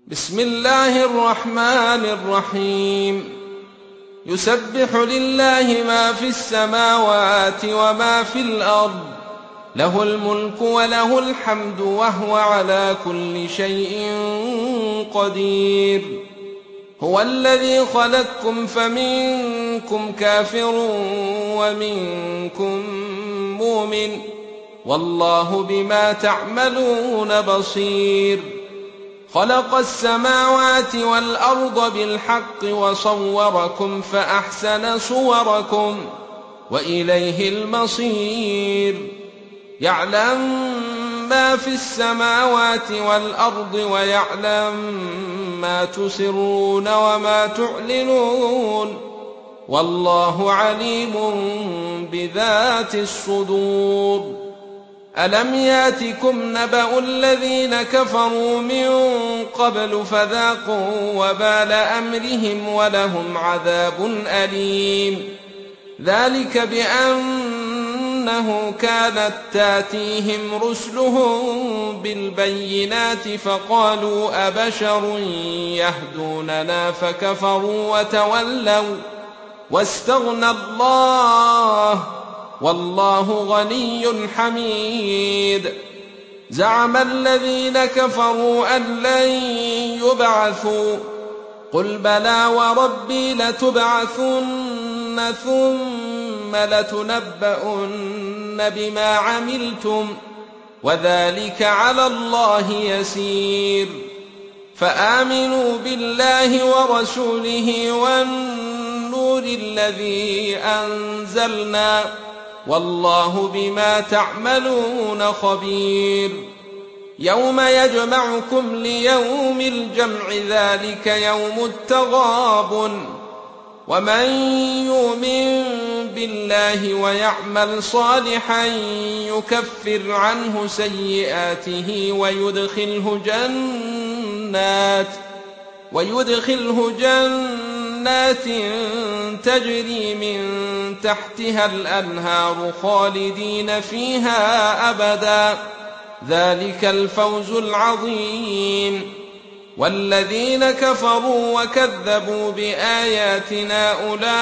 بسم الله الرحمن الرحيم. يسبح لله ما في السماوات وما في الأرض، له الملك وله الحمد وهو على كل شيء قدير. هو الذي خلقكم فمنكم كافر ومنكم مؤمن، والله بما تعملون بصير. خلق السماوات والأرض بالحق وصوركم فأحسن صوركم وإليه المصير. يعلم ما في السماوات والأرض ويعلم ما تسرون وما تعلنون، والله عليم بذات الصدور. ألم ياتكم نبأ الذين كفروا من قبل فذاقوا وبال أمرهم ولهم عذاب أليم. ذلك بأنه كانت تاتيهم رسلهم بالبينات فقالوا أبشر يهدوننا فكفروا وتولوا واستغنى الله، والله غني حميد. زعم الذين كفروا أن لن يبعثوا، قل بلى وربي لتبعثن ثم لتنبؤن بما عملتم وذلك على الله يسير. فآمنوا بالله ورسوله والنور الذي أنزلنا، والله بما تعملون خبير. يوم يجمعكم ليوم الجمع ذلك يوم التغابن، ومن يؤمن بالله ويعمل صالحا يكفر عنه سيئاته ويدخله جنات تجري من تحتها الأنهار خالدين فيها أبدا، ذلك الفوز العظيم. والذين كفروا وكذبوا بآياتنا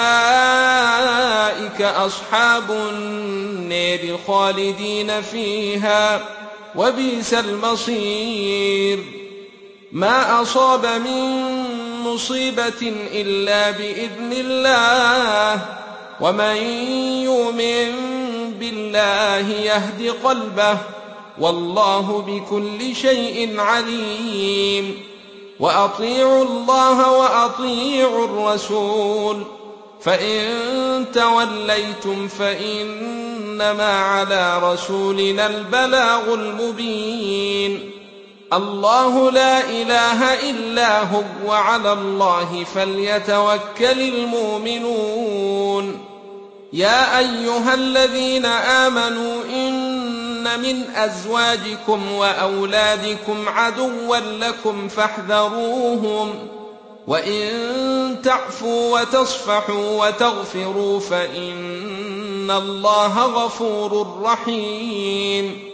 أولئك أصحاب النار خالدين فيها وبئس المصير. ما أصاب من مصيبة إلا بإذن الله، ومن يؤمن بالله يهد قلبه، والله بكل شيء عليم. وأطيعوا الله وأطيعوا الرسول، فإن توليتم فإنما على رسولنا البلاغ المبين. الله لا إله إلا هو وعلى الله فليتوكل المؤمنون. يا أيها الذين آمنوا إن من أزواجكم وأولادكم عدوا لكم فاحذروهم، وإن تعفوا وتصفحوا وتغفروا فإن الله غفور رحيم.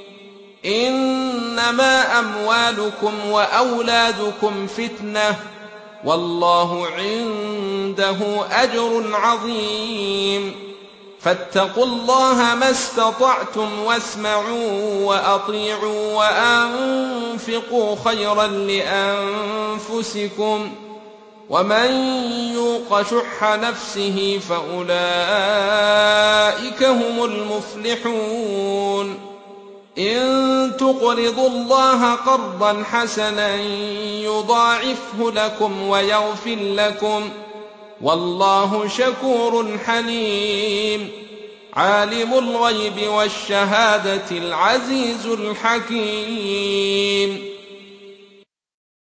إنما أموالكم وأولادكم فتنة، والله عنده أجر عظيم. فاتقوا الله ما استطعتم واسمعوا وأطيعوا وأنفقوا خيرا لأنفسكم، ومن يوق شح نفسه فأولئك هم المفلحون. إن تقرضوا الله قرضا حسنا يضاعفه لكم ويغفر لكم، والله شكور حليم. عالم الغيب والشهادة العزيز الحكيم.